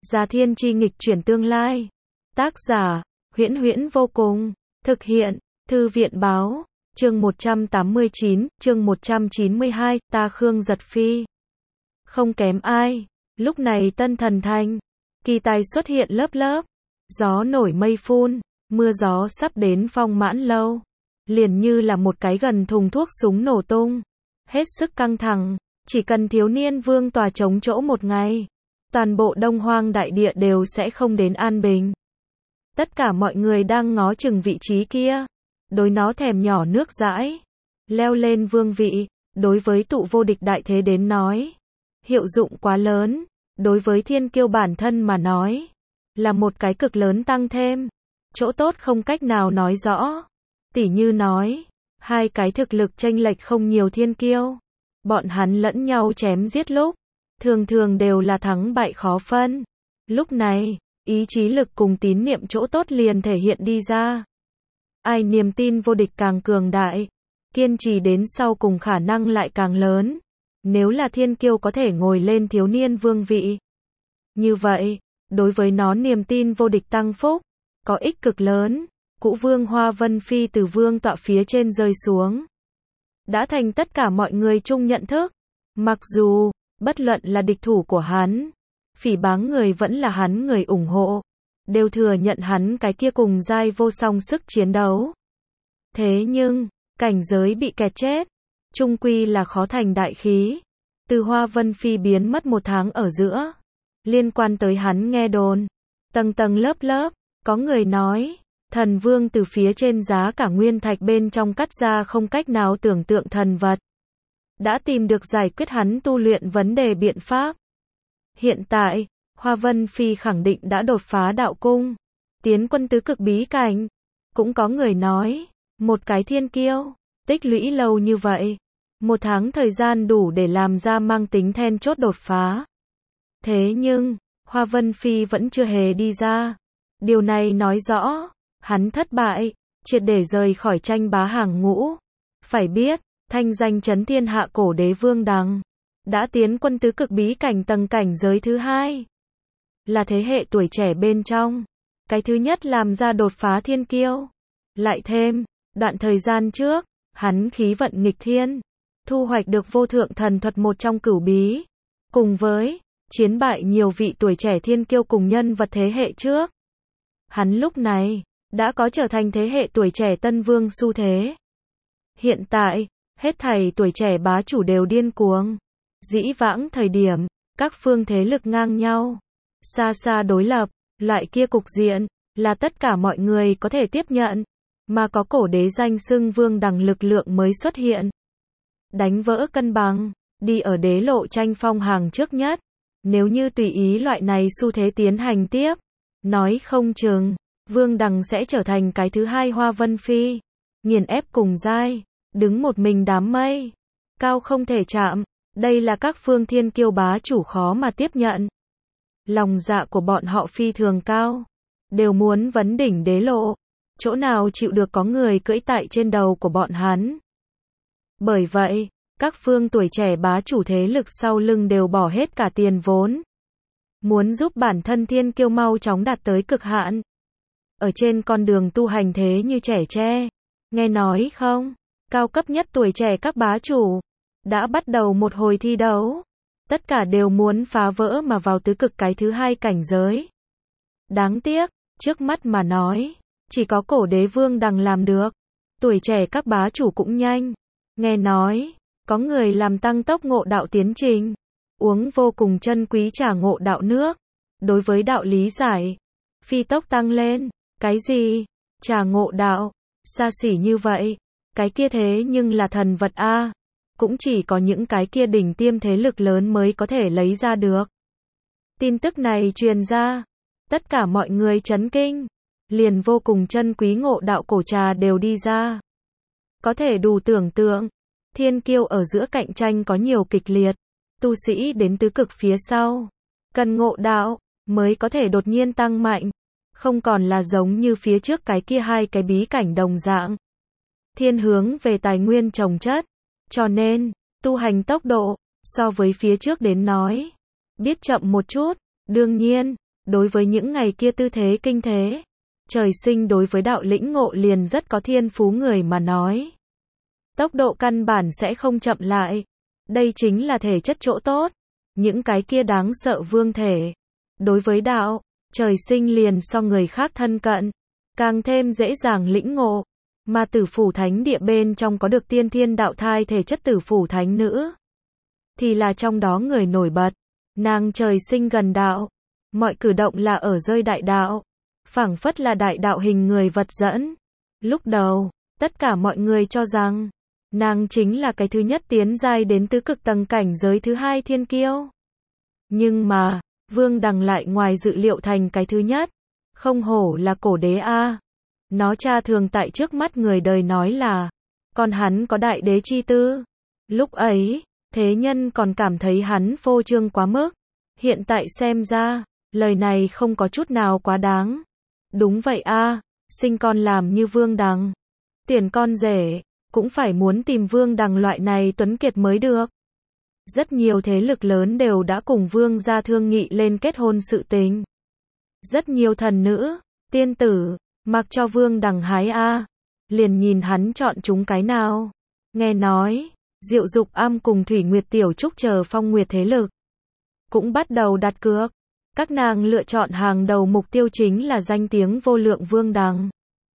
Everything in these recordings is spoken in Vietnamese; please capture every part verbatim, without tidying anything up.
Gia thiên chi nghịch chuyển tương lai. Tác giả, Huyễn Huyễn vô cùng. Thực hiện, Thư viện báo. Chương một trăm tám mươi chín, chương một trăm chín mươi hai, ta Khương Giật Phi. Không kém ai. Lúc này Tân Thần Thành, kỳ tài xuất hiện lớp lớp. Gió nổi mây phun, mưa gió sắp đến Phong Mãn Lâu. Liền như là một cái gần thùng thuốc súng nổ tung. Hết sức căng thẳng, chỉ cần thiếu niên vương tòa chống chỗ một ngày, toàn bộ Đông Hoang đại địa đều sẽ không đến an bình. Tất cả mọi người đang ngó chừng vị trí kia, đối nó thèm nhỏ nước dãi. Leo lên vương vị, đối với tụ vô địch đại thế đến nói, hiệu dụng quá lớn, đối với thiên kiêu bản thân mà nói, là một cái cực lớn tăng thêm, chỗ tốt không cách nào nói rõ. Tỉ như nói, hai cái thực lực chênh lệch không nhiều thiên kiêu, bọn hắn lẫn nhau chém giết lúc, thường thường đều là thắng bại khó phân. Lúc này, ý chí lực cùng tín niệm chỗ tốt liền thể hiện đi ra. Ai niềm tin vô địch càng cường đại, kiên trì đến sau cùng khả năng lại càng lớn. Nếu là thiên kiêu có thể ngồi lên thiếu niên vương vị, như vậy, đối với nó niềm tin vô địch tăng phúc, có ích cực lớn. Cũ vương Hoa Vân Phi từ vương tọa phía trên rơi xuống, đã thành tất cả mọi người chung nhận thức. Mặc dù, bất luận là địch thủ của hắn, phỉ báng người vẫn là hắn người ủng hộ, đều thừa nhận hắn cái kia cùng giai vô song sức chiến đấu. Thế nhưng, cảnh giới bị kẹt chết, chung quy là khó thành đại khí. Từ Hoa Vân Phi biến mất một tháng ở giữa, liên quan tới hắn nghe đồn, tầng tầng lớp lớp, có người nói, thần vương từ phía trên giá cả nguyên thạch bên trong cắt ra không cách nào tưởng tượng thần vật, đã tìm được giải quyết hắn tu luyện vấn đề biện pháp. Hiện tại, Hoa Vân Phi khẳng định đã đột phá đạo cung, tiến quân tứ cực bí cảnh. Cũng có người nói, một cái thiên kiêu, tích lũy lâu như vậy, một tháng thời gian đủ để làm ra mang tính then chốt đột phá. Thế nhưng, Hoa Vân Phi vẫn chưa hề đi ra. Điều này nói rõ, hắn thất bại, triệt để rời khỏi tranh bá hàng ngũ. Phải biết, thanh danh chấn thiên hạ cổ đế Vương Đằng, đã tiến quân tứ cực bí cảnh tầng cảnh giới thứ hai. Là thế hệ tuổi trẻ bên trong, cái thứ nhất làm ra đột phá thiên kiêu. Lại thêm, đoạn thời gian trước, hắn khí vận nghịch thiên, thu hoạch được vô thượng thần thuật một trong cửu bí. Cùng với, chiến bại nhiều vị tuổi trẻ thiên kiêu cùng nhân vật thế hệ trước. Hắn lúc này, đã có trở thành thế hệ tuổi trẻ tân vương xu thế. Hiện tại, hết thảy tuổi trẻ bá chủ đều điên cuồng. Dĩ vãng thời điểm, các phương thế lực ngang nhau, xa xa đối lập, loại kia cục diện, là tất cả mọi người có thể tiếp nhận, mà có cổ đế danh xưng Vương Đằng lực lượng mới xuất hiện. Đánh vỡ cân bằng, đi ở đế lộ tranh phong hàng trước nhất. Nếu như tùy ý loại này xu thế tiến hành tiếp, nói không chừng, Vương Đằng sẽ trở thành cái thứ hai Hoa Vân Phi, nghiền ép cùng giai, đứng một mình đám mây, cao không thể chạm. Đây là các phương thiên kiêu bá chủ khó mà tiếp nhận. Lòng dạ của bọn họ phi thường cao, đều muốn vấn đỉnh đế lộ, chỗ nào chịu được có người cưỡi tại trên đầu của bọn hắn. Bởi vậy, các phương tuổi trẻ bá chủ thế lực sau lưng đều bỏ hết cả tiền vốn, muốn giúp bản thân thiên kiêu mau chóng đạt tới cực hạn. Ở trên con đường tu hành thế như trẻ tre, nghe nói không, cao cấp nhất tuổi trẻ các bá chủ đã bắt đầu một hồi thi đấu. Tất cả đều muốn phá vỡ mà vào tứ cực cái thứ hai cảnh giới. Đáng tiếc, trước mắt mà nói, chỉ có cổ đế Vương Đằng làm được. Tuổi trẻ các bá chủ cũng nhanh. Nghe nói, có người làm tăng tốc ngộ đạo tiến trình, uống vô cùng chân quý trà ngộ đạo nước. Đối với đạo lý giải, phi tốc tăng lên. Cái gì? Trà ngộ đạo? Xa xỉ như vậy. Cái kia thế nhưng là thần vật a. Cũng chỉ có những cái kia đỉnh tiêm thế lực lớn mới có thể lấy ra được. Tin tức này truyền ra, tất cả mọi người chấn kinh, liền vô cùng chân quý ngộ đạo cổ trà đều đi ra. Có thể đủ tưởng tượng, thiên kiêu ở giữa cạnh tranh có nhiều kịch liệt, tu sĩ đến tứ cực phía sau, cần ngộ đạo, mới có thể đột nhiên tăng mạnh, không còn là giống như phía trước cái kia hai cái bí cảnh đồng dạng. Thiên hướng về tài nguyên trồng chất. Cho nên, tu hành tốc độ, so với phía trước đến nói, biết chậm một chút. Đương nhiên, đối với những ngày kia tư thế kinh thế, trời sinh đối với đạo lĩnh ngộ liền rất có thiên phú người mà nói. Tốc độ căn bản sẽ không chậm lại. Đây chính là thể chất chỗ tốt. Những cái kia đáng sợ vương thể. Đối với đạo, trời sinh liền so người khác thân cận, càng thêm dễ dàng lĩnh ngộ. Mà Tử Phủ Thánh Địa bên trong có được tiên thiên đạo thai thể chất Tử Phủ Thánh Nữ, thì là trong đó người nổi bật. Nàng trời sinh gần đạo, mọi cử động là ở rơi đại đạo, phảng phất là đại đạo hình người vật dẫn. Lúc đầu, tất cả mọi người cho rằng, nàng chính là cái thứ nhất tiến giai đến tứ cực tầng cảnh giới thứ hai thiên kiêu. Nhưng mà, Vương Đằng lại ngoài dự liệu thành cái thứ nhất. Không hổ là cổ đế a. Nó cha thường tại trước mắt người đời nói là, còn hắn có đại đế chi tư. Lúc ấy, thế nhân còn cảm thấy hắn phô trương quá mức. Hiện tại xem ra, lời này không có chút nào quá đáng. Đúng vậy a, sinh con làm như Vương Đằng, tiền con rể, cũng phải muốn tìm Vương Đằng loại này tuấn kiệt mới được. Rất nhiều thế lực lớn đều đã cùng Vương gia thương nghị lên kết hôn sự tình. Rất nhiều thần nữ, tiên tử, mặc cho Vương Đằng hái a, liền nhìn hắn chọn chúng cái nào. Nghe nói, Diệu Dục Am cùng Thủy Nguyệt Tiểu Trúc chờ phong nguyệt thế lực cũng bắt đầu đặt cược. Các nàng lựa chọn hàng đầu mục tiêu chính là danh tiếng vô lượng Vương Đằng.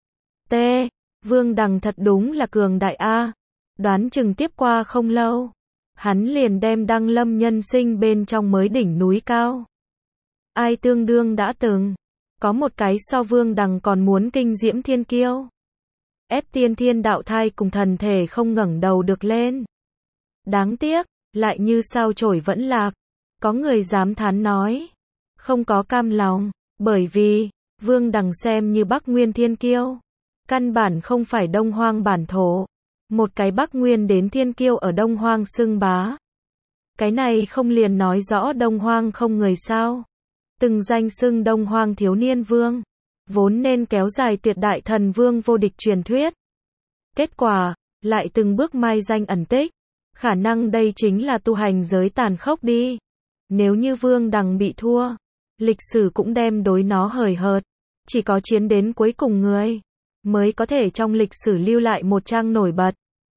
T. Vương Đằng thật đúng là cường đại a. Đoán chừng tiếp qua không lâu, hắn liền đem đăng lâm nhân sinh bên trong mới đỉnh núi cao. Ai tương đương đã từng có một cái so Vương Đằng còn muốn kinh diễm thiên kiêu. Ép tiên thiên đạo thai cùng thần thể không ngẩng đầu được lên. Đáng tiếc, lại như sao chổi vẫn lạc. Có người dám thán nói, không có cam lòng, bởi vì, Vương Đằng xem như Bắc Nguyên thiên kiêu. Căn bản không phải Đông Hoang bản thổ. Một cái Bắc Nguyên đến thiên kiêu ở Đông Hoang xưng bá. Cái này không liền nói rõ Đông Hoang không người sao. Từng danh xưng Đông Hoang thiếu niên vương, vốn nên kéo dài tuyệt đại thần vương vô địch truyền thuyết. Kết quả, lại từng bước mai danh ẩn tích. Khả năng đây chính là tu hành giới tàn khốc đi. Nếu như Vương Đằng bị thua, lịch sử cũng đem đối nó hời hợt. Chỉ có chiến đến cuối cùng người, mới có thể trong lịch sử lưu lại một trang nổi bật.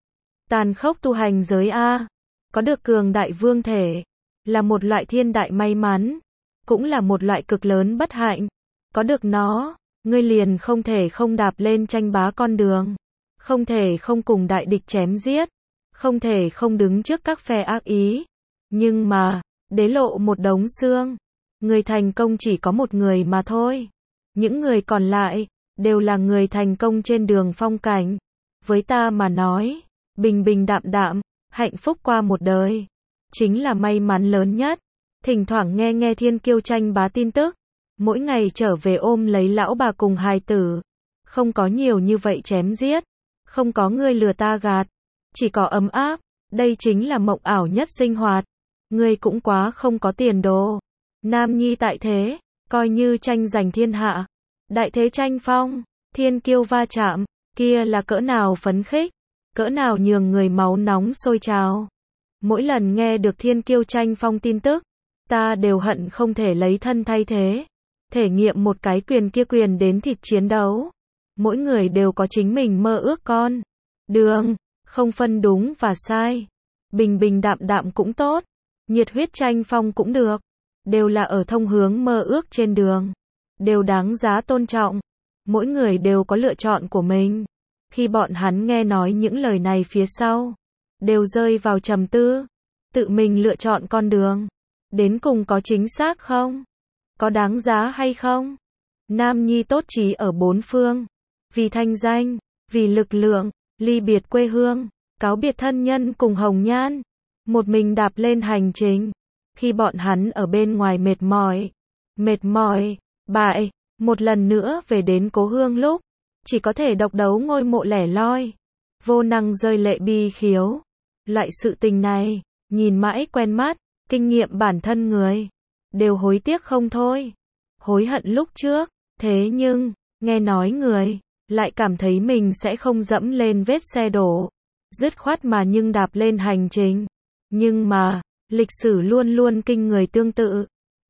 Tàn khốc tu hành giới a, có được cường đại vương thể, là một loại thiên đại may mắn, cũng là một loại cực lớn bất hạnh. Có được nó, ngươi liền không thể không đạp lên tranh bá con đường, không thể không cùng đại địch chém giết, không thể không đứng trước các phe ác ý. Nhưng mà, đế lộ một đống xương, người thành công chỉ có một người mà thôi. Những người còn lại, đều là người thành công trên đường phong cảnh. Với ta mà nói, bình bình đạm đạm, hạnh phúc qua một đời, chính là may mắn lớn nhất. Thỉnh thoảng nghe nghe thiên kiêu tranh bá tin tức, mỗi ngày trở về ôm lấy lão bà cùng hài tử. Không có nhiều như vậy chém giết, không có người lừa ta gạt, chỉ có ấm áp. Đây chính là mộng ảo nhất sinh hoạt. Ngươi cũng quá không có tiền đồ. Nam nhi tại thế, coi như tranh giành thiên hạ. Đại thế tranh phong, thiên kiêu va chạm, kia là cỡ nào phấn khích, cỡ nào nhường người máu nóng sôi trào. Mỗi lần nghe được thiên kiêu tranh phong tin tức, ta đều hận không thể lấy thân thay thế, thể nghiệm một cái quyền kia quyền đến thịt chiến đấu. Mỗi người đều có chính mình mơ ước con đường, không phân đúng và sai. Bình bình đạm đạm cũng tốt, nhiệt huyết tranh phong cũng được, đều là ở thông hướng mơ ước trên đường, đều đáng giá tôn trọng. Mỗi người đều có lựa chọn của mình. Khi bọn hắn nghe nói những lời này phía sau, đều rơi vào trầm tư. Tự mình lựa chọn con đường, đến cùng có chính xác không? Có đáng giá hay không? Nam nhi tốt chí ở bốn phương, vì thanh danh, vì lực lượng, ly biệt quê hương, cáo biệt thân nhân cùng hồng nhan, một mình đạp lên hành trình. Khi bọn hắn ở bên ngoài mệt mỏi, mệt mỏi, bại, một lần nữa về đến cố hương lúc, chỉ có thể độc đấu ngôi mộ lẻ loi, vô năng rơi lệ bi khiếu. Loại sự tình này, nhìn mãi quen mắt, kinh nghiệm bản thân người, đều hối tiếc không thôi. Hối hận lúc trước, thế nhưng, nghe nói người, lại cảm thấy mình sẽ không dẫm lên vết xe đổ, dứt khoát mà nhưng đạp lên hành trình. Nhưng mà, lịch sử luôn luôn kinh người tương tự.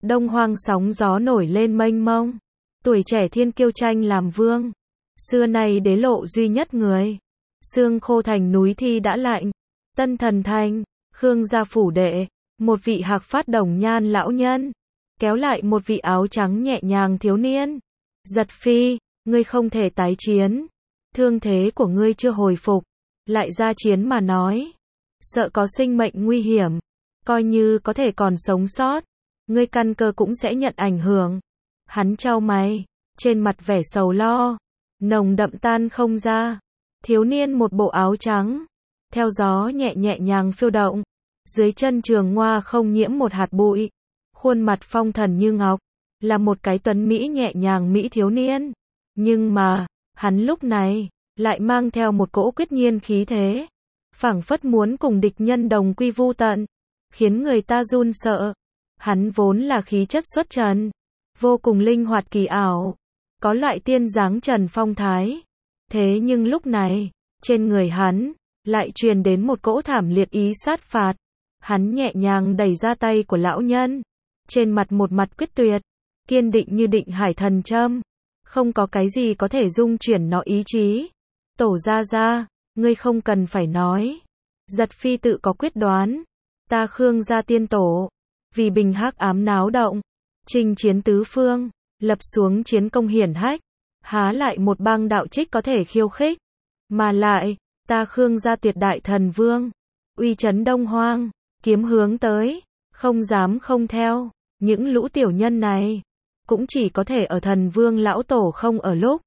Đông Hoang sóng gió nổi lên mênh mông. Tuổi trẻ thiên kiêu tranh làm vương. Xưa nay đế lộ duy nhất người. Xương khô thành núi thi đã lạnh. Tân Thần Thành, Khương gia phủ đệ. Một vị hạc phát đồng nhan lão nhân. Kéo lại một vị áo trắng nhẹ nhàng thiếu niên. Giật phi, ngươi không thể tái chiến. Thương thế của ngươi chưa hồi phục. Lại ra chiến mà nói. Sợ có sinh mệnh nguy hiểm. Coi như có thể còn sống sót. Ngươi căn cơ cũng sẽ nhận ảnh hưởng. Hắn chau mày. Trên mặt vẻ sầu lo. Nồng đậm tan không ra. Thiếu niên một bộ áo trắng. Theo gió nhẹ nhẹ nhàng phiêu động. Dưới chân trường ngoa không nhiễm một hạt bụi. Khuôn mặt phong thần như ngọc. Là một cái tuấn mỹ nhẹ nhàng mỹ thiếu niên. Nhưng mà, hắn lúc này, lại mang theo một cỗ quyết nhiên khí thế. Phảng phất muốn cùng địch nhân đồng quy vu tận. Khiến người ta run sợ. Hắn vốn là khí chất xuất trần. Vô cùng linh hoạt kỳ ảo. Có loại tiên dáng trần phong thái. Thế nhưng lúc này, trên người hắn, lại truyền đến một cỗ thảm liệt ý sát phạt. Hắn nhẹ nhàng đẩy ra tay của lão nhân. Trên mặt một mặt quyết tuyệt. Kiên định như định hải thần châm. Không có cái gì có thể dung chuyển nó ý chí. Tổ gia gia, ngươi không cần phải nói. Giật phi tự có quyết đoán. Ta Khương gia tiên tổ. Vì bình hắc ám náo động. Chinh chiến tứ phương. Lập xuống chiến công hiển hách. Há lại một bang đạo trích có thể khiêu khích. Mà lại, ta Khương gia tuyệt đại thần vương. Uy chấn Đông Hoang. Kiếm hướng tới. Không dám không theo. Những lũ tiểu nhân này. Cũng chỉ có thể ở thần vương lão tổ không ở lúc.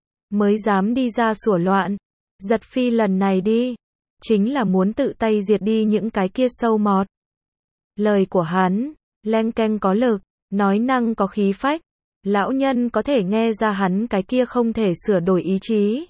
Mới dám đi ra sủa loạn. Giật phi lần này đi. Chính là muốn tự tay diệt đi những cái kia sâu mọt. Lời của hắn. Leng keng có lực. Nói năng có khí phách. Lão nhân có thể nghe ra hắn cái kia không thể sửa đổi ý chí.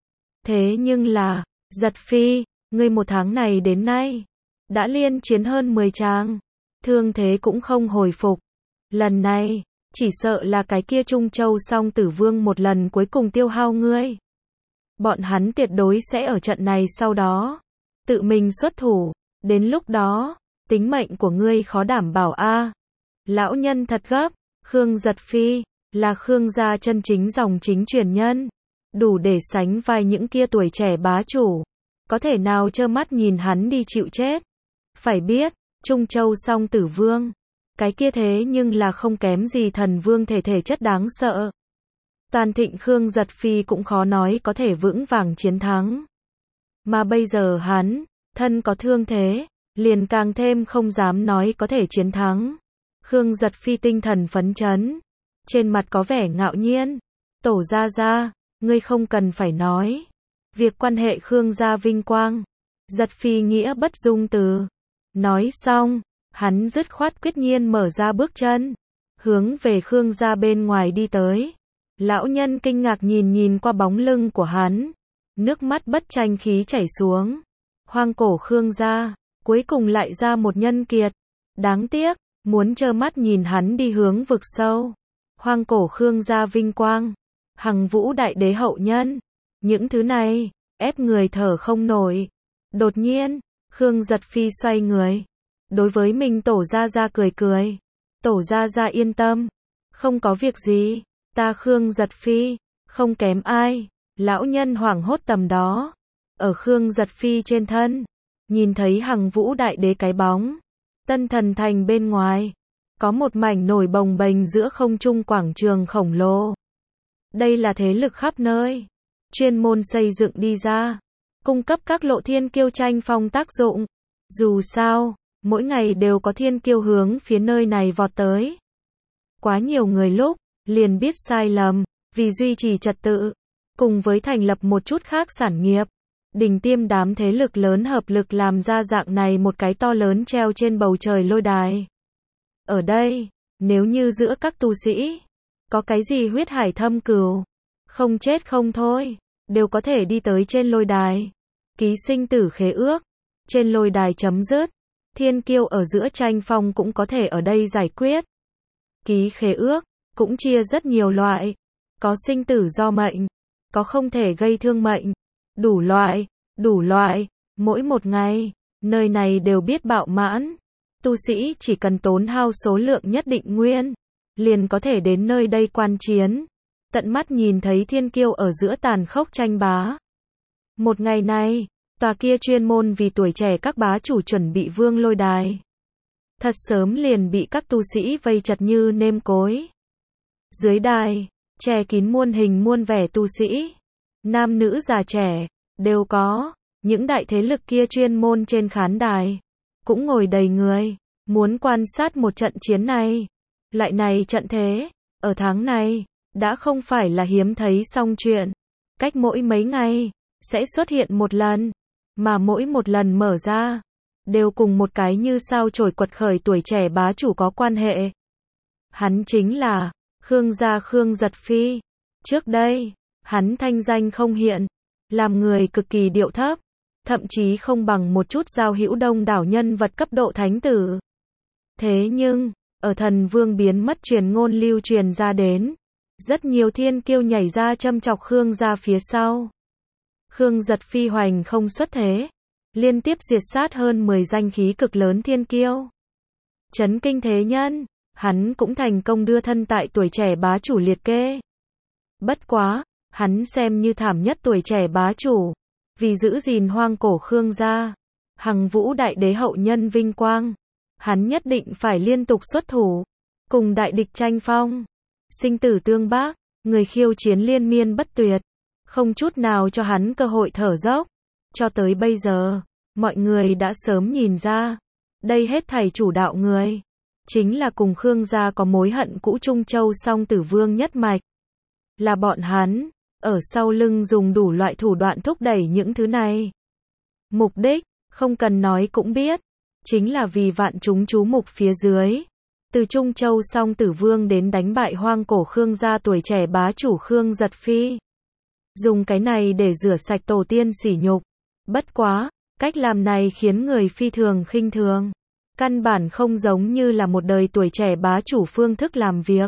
Thế nhưng là. Giật phi. Ngươi một tháng này đến nay. Đã liên chiến hơn mười tràng. Thương thế cũng không hồi phục. Lần này. Chỉ sợ là cái kia Trung Châu song tử vương một lần cuối cùng tiêu hao ngươi. Bọn hắn tuyệt đối sẽ ở trận này sau đó. Tự mình xuất thủ. Đến lúc đó. Tính mệnh của ngươi khó đảm bảo a. À. Lão nhân thật gấp. Khương Giật Phi. Là Khương gia chân chính dòng chính truyền nhân. Đủ để sánh vai những kia tuổi trẻ bá chủ. Có thể nào trơ mắt nhìn hắn đi chịu chết. Phải biết. Trung Châu song tử vương. Cái kia thế nhưng là không kém gì thần vương thể thể chất đáng sợ. Toàn thịnh Khương Giật Phi cũng khó nói có thể vững vàng chiến thắng. Mà bây giờ hắn, thân có thương thế, liền càng thêm không dám nói có thể chiến thắng. Khương Giật Phi tinh thần phấn chấn. Trên mặt có vẻ ngạo nhiên. Tổ gia gia, ngươi không cần phải nói. Việc quan hệ Khương gia vinh quang. Giật Phi nghĩa bất dung từ. Nói xong. Hắn dứt khoát quyết nhiên mở ra bước chân. Hướng về Khương gia bên ngoài đi tới. Lão nhân kinh ngạc nhìn nhìn qua bóng lưng của hắn. Nước mắt bất tranh khí chảy xuống. Hoang cổ Khương gia. Cuối cùng lại ra một nhân kiệt. Đáng tiếc. Muốn trơ mắt nhìn hắn đi hướng vực sâu. Hoang cổ Khương gia vinh quang. Hằng vũ đại đế hậu nhân. Những thứ này. Ép người thở không nổi. Đột nhiên. Khương Giật Phi xoay người. Đối với mình tổ gia gia cười cười. Tổ gia gia yên tâm. Không có việc gì. Ta Khương Giật Phi. Không kém ai. Lão nhân hoảng hốt tầm đó. Ở Khương Giật Phi trên thân. Nhìn thấy Hằng vũ đại đế cái bóng. Tân Thần Thành bên ngoài. Có một mảnh nổi bồng bềnh giữa không trung quảng trường khổng lồ. Đây là thế lực khắp nơi. Chuyên môn xây dựng đi ra. Cung cấp các lộ thiên kiêu tranh phong tác dụng. Dù sao. Mỗi ngày đều có thiên kiêu hướng phía nơi này vọt tới. Quá nhiều người lúc, liền biết sai lầm, vì duy trì trật tự, cùng với thành lập một chút khác sản nghiệp. Đỉnh tiêm đám thế lực lớn hợp lực làm ra dạng này một cái to lớn treo trên bầu trời lôi đài. Ở đây, nếu như giữa các tu sĩ, có cái gì huyết hải thâm cừu, không chết không thôi, đều có thể đi tới trên lôi đài. Ký sinh tử khế ước, trên lôi đài chấm dứt. Thiên kiêu ở giữa tranh phong cũng có thể ở đây giải quyết. Ký khế ước, cũng chia rất nhiều loại. Có sinh tử do mệnh, có không thể gây thương mệnh. Đủ loại, đủ loại, mỗi một ngày, nơi này đều biết bạo mãn. tu sĩ chỉ cần tốn hao số lượng nhất định nguyên, liền có thể đến nơi đây quan chiến, tận mắt nhìn thấy thiên kiêu ở giữa tàn khốc tranh bá. Một ngày này, tòa kia chuyên môn vì tuổi trẻ các bá chủ chuẩn bị vương lôi đài. Thật sớm liền bị các tu sĩ vây chật như nêm cối. Dưới đài, che kín muôn hình muôn vẻ tu sĩ, nam nữ già trẻ, đều có, những đại thế lực kia chuyên môn trên khán đài, cũng ngồi đầy người, muốn quan sát một trận chiến này. Lại này trận thế, ở tháng này, đã không phải là hiếm thấy xong chuyện, cách mỗi mấy ngày, sẽ xuất hiện một lần, mà mỗi một lần mở ra, đều cùng một cái như sao chổi quật khởi tuổi trẻ bá chủ có quan hệ. Hắn chính là Khương gia Khương Giật Phi. Trước đây, hắn thanh danh không hiện, làm người cực kỳ điệu thấp, thậm chí không bằng một chút giao hữu đông đảo nhân vật cấp độ thánh tử. Thế nhưng, ở Thần Vương biến mất truyền ngôn lưu truyền ra đến, rất nhiều thiên kiêu nhảy ra châm chọc Khương gia phía sau. Khương Giật Phi hoành không xuất thế, liên tiếp diệt sát hơn mười danh khí cực lớn thiên kiêu. Chấn kinh thế nhân, hắn cũng thành công đưa thân tại tuổi trẻ bá chủ liệt kê. Bất quá, hắn xem như thảm nhất tuổi trẻ bá chủ, vì giữ gìn hoang cổ Khương gia, hằng vũ đại đế hậu nhân vinh quang, hắn nhất định phải liên tục xuất thủ, cùng đại địch tranh phong, sinh tử tương bác, người khiêu chiến liên miên bất tuyệt, không chút nào cho hắn cơ hội thở dốc. Cho tới bây giờ, mọi người đã sớm nhìn ra, đây hết thảy chủ đạo người, chính là cùng Khương gia có mối hận cũ Trung Châu Song Tử Vương nhất mạch. Là bọn hắn, ở sau lưng dùng đủ loại thủ đoạn thúc đẩy những thứ này. Mục đích, không cần nói cũng biết, chính là vì vạn chúng chú mục phía dưới. Từ Trung Châu Song Tử Vương đến đánh bại hoang cổ Khương gia tuổi trẻ bá chủ Khương Giật Phi. Dùng cái này để rửa sạch tổ tiên sỉ nhục. Bất quá, cách làm này khiến người phi thường khinh thường. Căn bản không giống như là một đời tuổi trẻ bá chủ phương thức làm việc.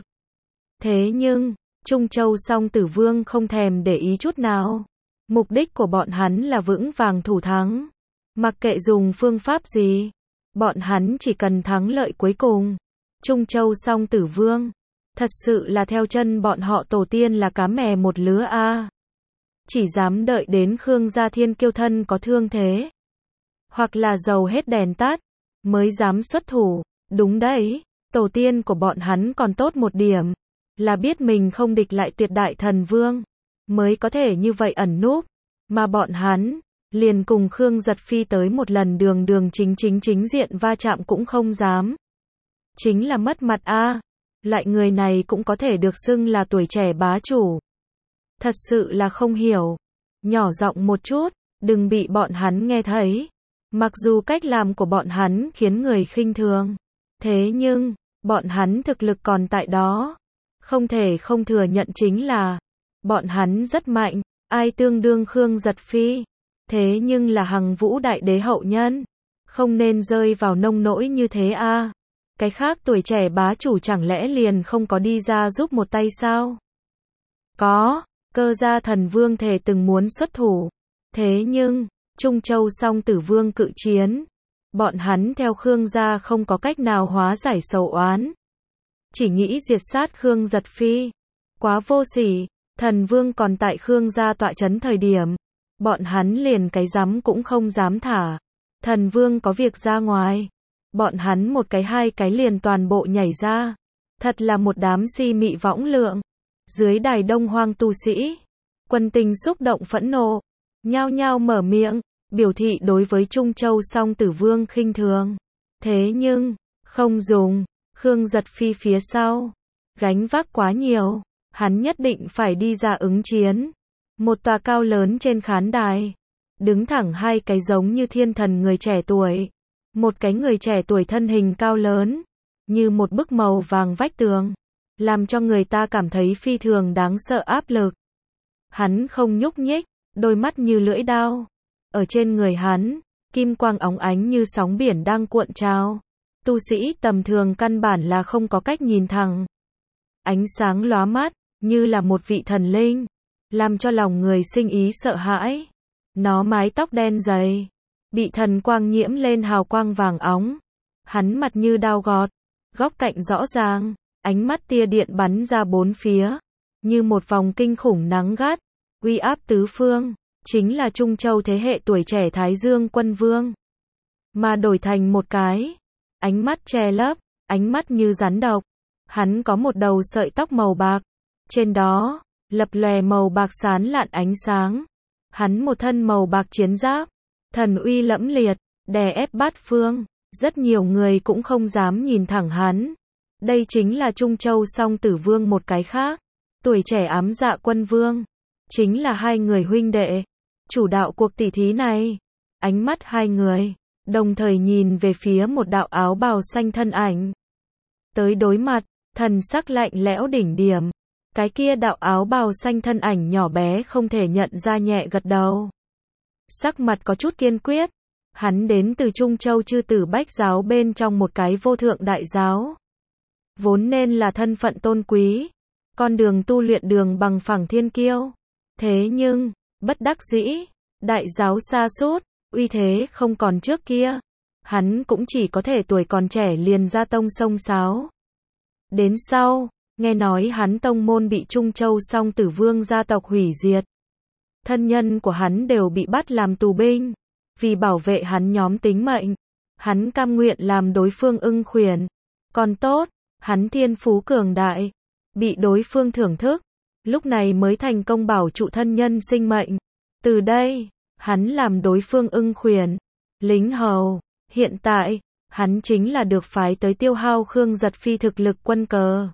Thế nhưng, Trung Châu Song Tử Vương không thèm để ý chút nào. Mục đích của bọn hắn là vững vàng thủ thắng. Mặc kệ dùng phương pháp gì, bọn hắn chỉ cần thắng lợi cuối cùng. Trung Châu Song Tử Vương, thật sự là theo chân bọn họ tổ tiên là cá mè một lứa a. À. Chỉ dám đợi đến Khương gia thiên kiêu thân có thương thế, hoặc là dầu hết đèn tắt, mới dám xuất thủ. Đúng đấy, tổ tiên của bọn hắn còn tốt một điểm, là biết mình không địch lại tuyệt đại thần vương, mới có thể như vậy ẩn núp, mà bọn hắn, liền cùng Khương Giật Phi tới một lần đường đường chính chính chính diện va chạm cũng không dám. Chính là mất mặt a, à. Loại người này cũng có thể được xưng là tuổi trẻ bá chủ. Thật sự là không hiểu. Nhỏ giọng một chút, đừng bị bọn hắn nghe thấy. Mặc dù cách làm của bọn hắn khiến người khinh thường, thế nhưng, bọn hắn thực lực còn tại đó. Không thể không thừa nhận chính là, bọn hắn rất mạnh, ai tương đương Khương Giật Phi. Thế nhưng là hằng vũ đại đế hậu nhân, không nên rơi vào nông nỗi như thế a. À. Cái khác tuổi trẻ bá chủ chẳng lẽ liền không có đi ra giúp một tay sao? Có, Cơ gia thần vương thề từng muốn xuất thủ. Thế nhưng, Trung Châu Song Tử Vương cự chiến. Bọn hắn theo Khương gia không có cách nào hóa giải sầu oán. Chỉ nghĩ diệt sát Khương Giật Phi. Quá vô sỉ, thần vương còn tại Khương gia tọa trấn thời điểm. Bọn hắn liền cái dám cũng không dám thả. Thần vương có việc ra ngoài. Bọn hắn một cái hai cái liền toàn bộ nhảy ra. Thật là một đám si mị võng lượng. Dưới đài đông hoang tu sĩ, quân tình xúc động phẫn nộ, nhao nhao mở miệng, biểu thị đối với Trung Châu Song Tử Vương khinh thường. Thế nhưng, không dùng, Khương Giật Phi phía sau, gánh vác quá nhiều, hắn nhất định phải đi ra ứng chiến. Một tòa cao lớn trên khán đài, đứng thẳng hai cái giống như thiên thần người trẻ tuổi. Một cái người trẻ tuổi thân hình cao lớn, như một bức màu vàng vách tường, làm cho người ta cảm thấy phi thường đáng sợ áp lực. Hắn không nhúc nhích, đôi mắt như lưỡi dao. Ở trên người hắn, kim quang óng ánh như sóng biển đang cuộn trào. Tu sĩ tầm thường căn bản là không có cách nhìn thẳng. Ánh sáng lóa mắt, như là một vị thần linh, làm cho lòng người sinh ý sợ hãi. Nó mái tóc đen dày, bị thần quang nhiễm lên hào quang vàng óng. Hắn mặt như đao gọt, góc cạnh rõ ràng, ánh mắt tia điện bắn ra bốn phía, như một vòng kinh khủng nắng gắt, uy áp tứ phương, chính là Trung Châu thế hệ tuổi trẻ Thái Dương Quân Vương. Mà đổi thành một cái, ánh mắt che lấp, ánh mắt như rắn độc. Hắn có một đầu sợi tóc màu bạc, trên đó, lập lòe màu bạc sáng lạn ánh sáng. Hắn một thân màu bạc chiến giáp, thần uy lẫm liệt, đè ép bát phương, rất nhiều người cũng không dám nhìn thẳng hắn. Đây chính là Trung Châu Song Tử Vương một cái khác, tuổi trẻ ám dạ quân vương, chính là hai người huynh đệ, chủ đạo cuộc tỷ thí này. Ánh mắt hai người, đồng thời nhìn về phía một đạo áo bào xanh thân ảnh. Tới đối mặt, thần sắc lạnh lẽo đỉnh điểm. Cái kia đạo áo bào xanh thân ảnh nhỏ bé không thể nhận ra nhẹ gật đầu. Sắc mặt có chút kiên quyết. Hắn đến từ Trung Châu Chư Tử Bách Giáo bên trong một cái vô thượng đại giáo. Vốn nên là thân phận tôn quý. Con đường tu luyện đường bằng phẳng thiên kiêu. Thế nhưng, bất đắc dĩ, đại giáo sa sút, uy thế không còn trước kia. Hắn cũng chỉ có thể tuổi còn trẻ liền ra tông xông xáo. Đến sau, nghe nói hắn tông môn bị Trung Châu Song Tử Vương gia tộc hủy diệt. Thân nhân của hắn đều bị bắt làm tù binh. Vì bảo vệ hắn nhóm tính mệnh, hắn cam nguyện làm đối phương ưng khuyển. Còn tốt, hắn thiên phú cường đại, bị đối phương thưởng thức, lúc này mới thành công bảo trụ thân nhân sinh mệnh. Từ đây, hắn làm đối phương ưng khuyển, lính hầu. Hiện tại, hắn chính là được phái tới tiêu hao Khương Giật Phi thực lực quân cờ.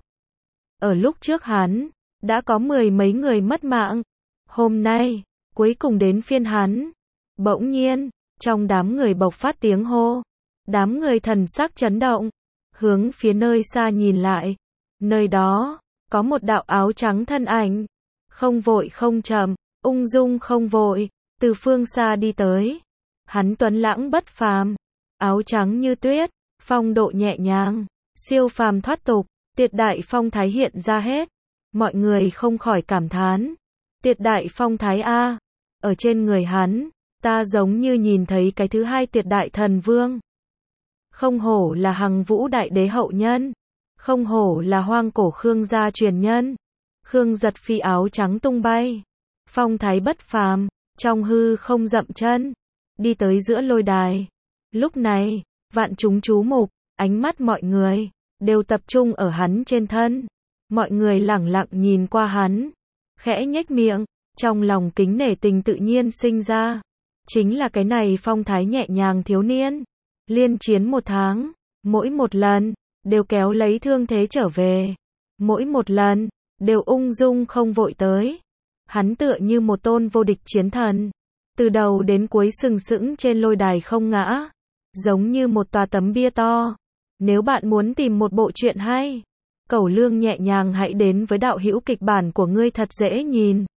Ở lúc trước hắn, đã có mười mấy người mất mạng. Hôm nay, cuối cùng đến phiên hắn. Bỗng nhiên, trong đám người bộc phát tiếng hô. Đám người thần sắc chấn động, hướng phía nơi xa nhìn lại. Nơi đó, có một đạo áo trắng thân ảnh. Không vội không chậm, ung dung không vội, từ phương xa đi tới. Hắn tuấn lãng bất phàm, áo trắng như tuyết, phong độ nhẹ nhàng, siêu phàm thoát tục, tuyệt đại phong thái hiện ra hết. Mọi người không khỏi cảm thán. Tuyệt đại phong thái a, ở trên người hắn, ta giống như nhìn thấy cái thứ hai tuyệt đại thần vương. Không hổ là Hằng Vũ đại đế hậu nhân, không hổ là hoang cổ Khương gia truyền nhân. Khương Giật Phi áo trắng tung bay, phong thái bất phàm, trong hư không dậm chân, đi tới giữa lôi đài. Lúc này, vạn chúng chú mục, ánh mắt mọi người đều tập trung ở hắn trên thân. Mọi người lẳng lặng nhìn qua hắn, khẽ nhếch miệng, trong lòng kính nể tình tự nhiên sinh ra. Chính là cái này phong thái nhẹ nhàng thiếu niên, liên chiến một tháng, mỗi một lần đều kéo lấy thương thế trở về, mỗi một lần đều ung dung không vội tới. Hắn tựa như một tôn vô địch chiến thần, từ đầu đến cuối sừng sững trên lôi đài không ngã, giống như một tòa tấm bia to. Nếu bạn muốn tìm một bộ truyện hay, cẩu lương nhẹ nhàng hãy đến với đạo hữu kịch bản của ngươi thật dễ nhìn.